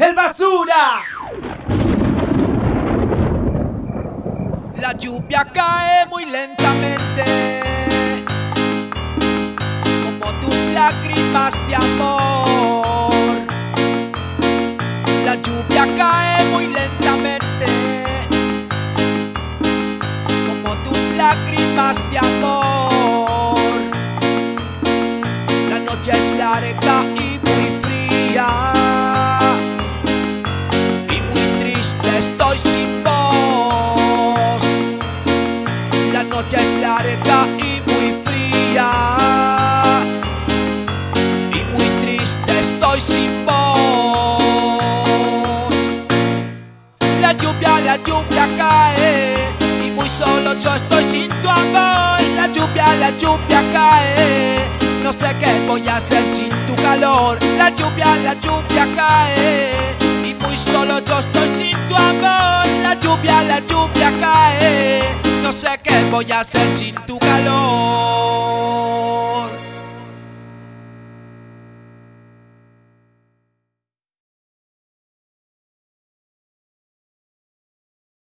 ¡El basura! La lluvia cae muy lentamente, como tus lágrimas de amor. La lluvia cae muy lentamente, como tus lágrimas de amor. La noche es larga y muy fría, y muy triste estoy sin voz. La noche es larga y muy fría, y muy triste estoy sin voz. La lluvia cae, y muy solo yo estoy sin tu amor. La lluvia cae, no sé qué voy a hacer sin tu calor. La lluvia cae, y muy solo yo estoy sin tu amor. La lluvia cae, no sé qué voy a hacer sin tu calor.